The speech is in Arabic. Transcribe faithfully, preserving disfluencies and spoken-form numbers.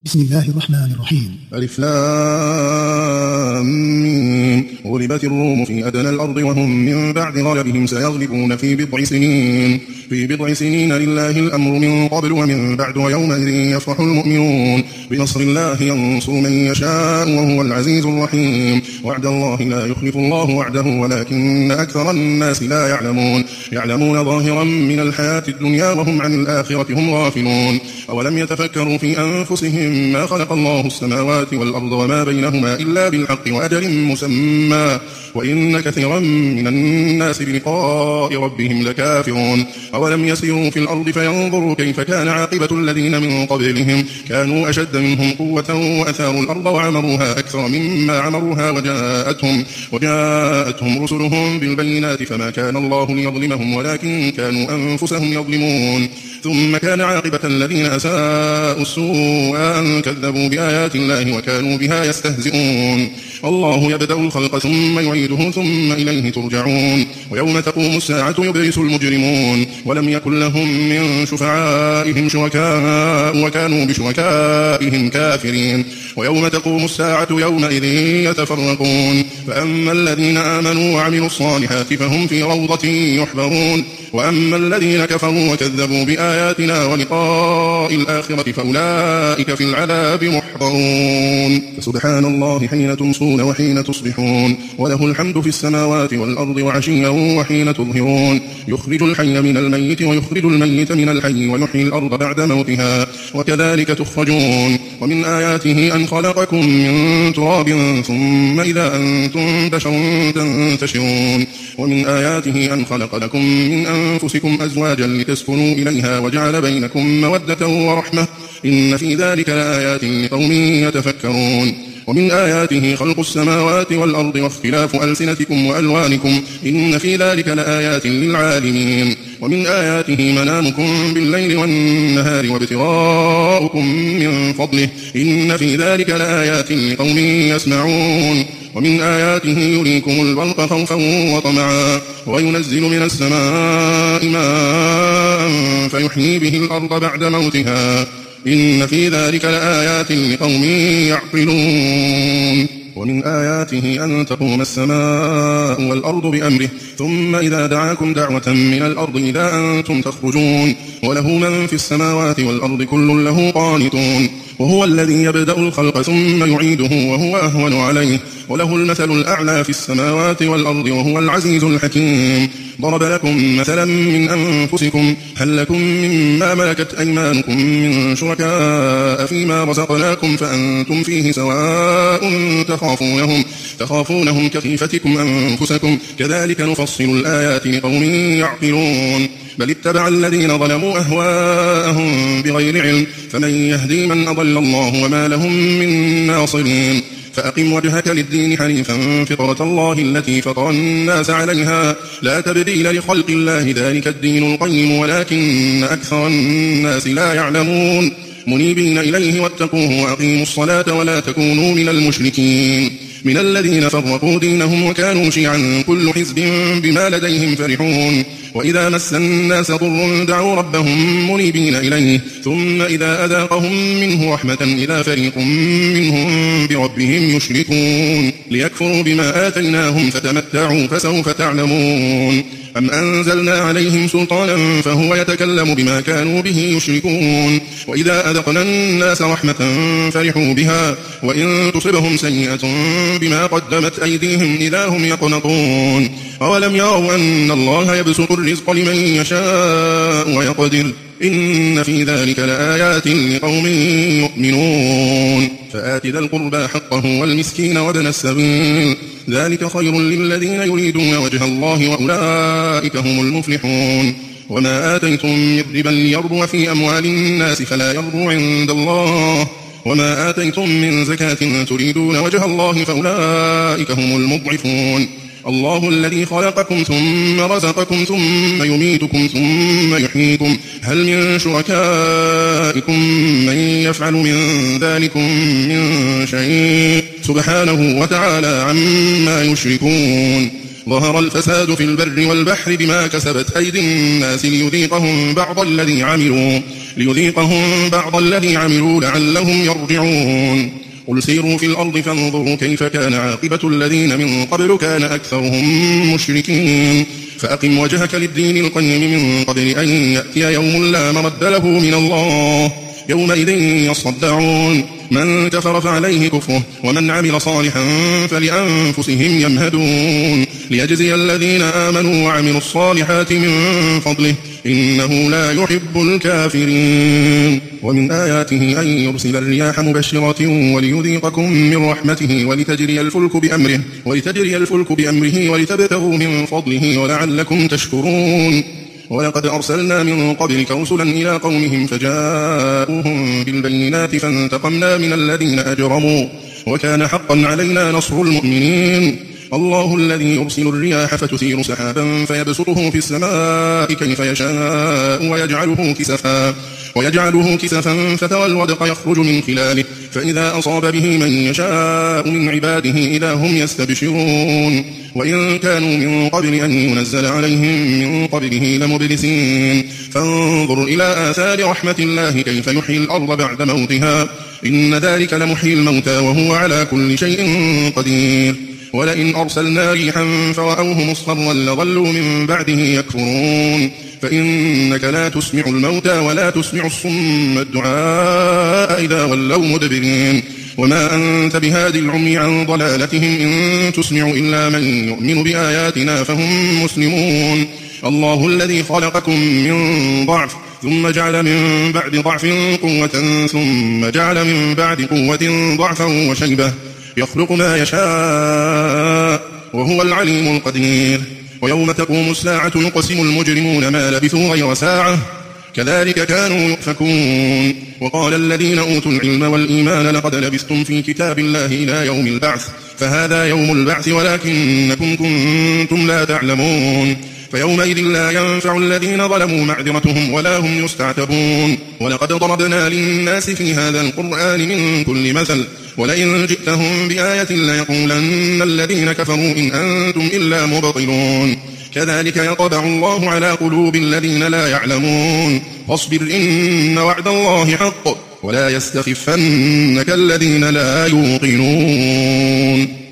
بسم الله الرحمن الرحيم. ألف لام ميم. غلبت الروم في أدنى الأرض وهم من بعد غلبهم سيغلبون في بضع سنين في بضع سنين لله الأمر من قبل ومن بعد ويومئذ يفرح المؤمنون بنصر الله ينصر من يشاء وهو العزيز الرحيم. وعد الله لا يخلف الله وعده ولكن أكثر الناس لا يعلمون يعلمون ظاهرا من الحياة الدنيا وهم عن الآخرة هم غافلون. أولم يتفكروا في أنفسهم ما خلق الله السماوات والأرض وما بينهما إلا بالحق وأجل مسمى وإن كثيرا من الناس بلقاء ربهم لكافرون. أولم يسيروا في الأرض فينظروا كيف كان عاقبة الذين من قبلهم كانوا أشد منهم قوة وأثاروا الأرض وعمروها أكثر مما عمروها وجاءتهم, وجاءتهم رسلهم بالبينات فما كان الله ليظلمهم ولكن كانوا أنفسهم يظلمون. ثم كان عاقبة الذين أساءوا السوء أن كذبوا بآيات الله وكانوا بها يستهزئون. الله يبدأ الخلق ثم يعيده ثم إليه ترجعون. ويوم تقوم الساعة يبلس المجرمون ولم يكن لهم من شفعائهم شركاء وكانوا بشركائهم كافرين. ويوم تقوم الساعة يومئذ يتفرقون فأما الذين آمنوا وعملوا الصالحات فهم في روضة يحبرون وأما الذين كفروا وكذبوا بآياتنا ولقاء الآخرة فأولئك في العذاب محضرون. فسبحان الله حين تمسون وحين تصبحون وله الحمد في السماوات والأرض وعشيا وحين تظهرون. يخرج الحي من الميت ويخرج الميت من الحي ويحيي الأرض بعد موتها وكذلك تخرجون. ومن آياته أن خلقكم من تراب ثم إذا أنتم بشر تنتشرون. ومن آياته أن خلق لكم من أنفسكم أزواجا لتسكنوا إليها وجعل بينكم مودة ورحمة إن في ذلك لآيات لقوم يتفكرون. ومن آياته خلق السماوات والأرض واختلاف ألسنتكم وألوانكم إن في ذلك لآيات للعالمين. ومن آياته منامكم بالليل والنهار وابتغاؤكم من فضله إن في ذلك لآيات لقوم يسمعون. ومن آياته يريكم البرق خوفا وطمعا وينزل من السماء ماء فيحيي به الأرض بعد موتها إن في ذلك لآيات لقوم يعقلون. ومن آياته أن تقوم السماء والأرض بأمره ثم إذا دعاكم دعوة من الأرض إذا أنتم تخرجون وله من في السماوات والأرض كل له قانتون. وهو الذي يبدأ الخلق ثم يعيده وهو أهون عليه وله المثل الأعلى في السماوات والأرض وهو العزيز الحكيم. ضرب لكم مثلا من أنفسكم هل لكم مما ملكت أيمانكم من شركاء فيما رزقناكم فأنتم فيه سواء تخافونهم, تخافونهم كخيفتكم أنفسكم كذلك نفصل الآيات لقوم يعقلون. بل اتبع الذين ظلموا أهواءهم بغير علم فمن يهدي من أضل الله وما لهم من ناصرين. فأقم وجهك للدين حنيفا فطرة الله التي فطر الناس عليها لا تبديل لخلق الله ذلك الدين القيم ولكن أكثر الناس لا يعلمون. منيبين إليه واتقوه وأقيموا الصلاة ولا تكونوا من المشركين من الذين فرقوا دينهم وكانوا شيعا كل حزب بما لديهم فرحون. وإذا مس الناس ضر دعوا ربهم منيبين إليه ثم إذا أذاقهم منه رحمة إذا فريق منهم بربهم يشركون ليكفروا بما آتيناهم فتمتعوا فسوف تعلمون. أم أنزلنا عليهم سلطانا فهو يتكلم بما كانوا به يشركون. وإذا أذقنا الناس رحمة فرحوا بها وإن تصبهم سيئة بما قدمت أيديهم إذا هم يقنطون. أولم يروا أن الله يبسط الرزق لمن يشاء ويقدر إن في ذلك لآيات لقوم يؤمنون. فآت ذا القربى حقه والمسكين وابن السبيل ذلك خير للذين يريدون وجه الله وأولئك هم المفلحون. وما آتيتم من ربا ليربو في أموال الناس فلا يربو عند الله وما آتيتم من زكاة تريدون وجه الله فأولئك هم المضعفون. الله الذي خلقكم ثم رزقكم ثم يميتكم ثم يحييكم هل من شركائكم من يفعل من ذلكم من شيء سبحانه وتعالى عما يشركون. ظهر الفساد في البر والبحر بما كسبت أيدي الناس ليذيقهم بعض الذي عملوا ليذيقهم بعض الذي عملوا لعلهم يرجعون قل سيروا في الأرض فانظروا كيف كان عاقبة الذين من قبل كان أكثرهم مشركين فأقم وجهك للدين القيم من قبل أن يأتي يوم لا مرد له من الله يومئذ يصدعون من كفر فعليه كفره ومن عمل صالحا فلأنفسهم يمهدون ليجزي الذين آمنوا وعملوا الصالحات من فضله إنه لا يحب الكافرين ومن آياته أن يرسل الرياح مبشرات وليذيقكم من رحمته ولتجري الفلك بأمره ولتجري الفلك بأمره ولتبتغوا من فضله ولعلكم تشكرون ولقد أرسلنا من قبلك رسلا إلى قومهم فجاءوهم بالبينات فانتقمنا من الذين أجرموا وكان حقا علينا نصر المؤمنين الله الذي يرسل الرياح فتثير سحابا فيبسطه في السماء كيف يشاء ويجعله كسفا ويجعله كسفا فترى الودق يخرج من خلاله فإذا أصاب به من يشاء من عباده إذا هم يستبشرون وإن كانوا من قبل أن ينزل عليهم من قبله لمبلسين فانظر إلى آثار رحمة الله كيف يحيي الأرض بعد موتها إن ذلك لمحيي الموتى وهو على كل شيء قدير ولئن أرسلنا ريحا فرأوه مصفرا لظلوا من بعده يكفرون فإنك لا تسمع الموتى ولا تسمع الصم الدعاء إذا ولوا مدبرين وما أنت بهاد العمي عن ضلالتهم إن تسمع إلا من يؤمن بآياتنا فهم مسلمون الله الذي خلقكم من ضعف ثم جعل من بعد ضعف قوة ثم جعل من بعد قوة ضعفا وشيبة يخلق ما يشاء وهو العليم القدير ويوم تقوم الساعة يقسم المجرمون ما لبثوا غير ساعة كذلك كانوا يؤفكون وقال الذين أوتوا العلم والإيمان لقد لبثتم في كتاب الله إلى يوم البعث فهذا يوم البعث ولكنكم كنتم لا تعلمون فيومئذ لا ينفع الذين ظلموا معذرتهم ولا هم يستعتبون ولقد ضربنا للناس في هذا القرآن من كل مثل ولئن جئتهم بآية ليقولن الذين كفروا إن أنتم إلا مبطلون كذلك يطبع الله على قلوب الذين لا يعلمون فاصبر إن وعد الله حق ولا يستخفنك الذين لا يوقنون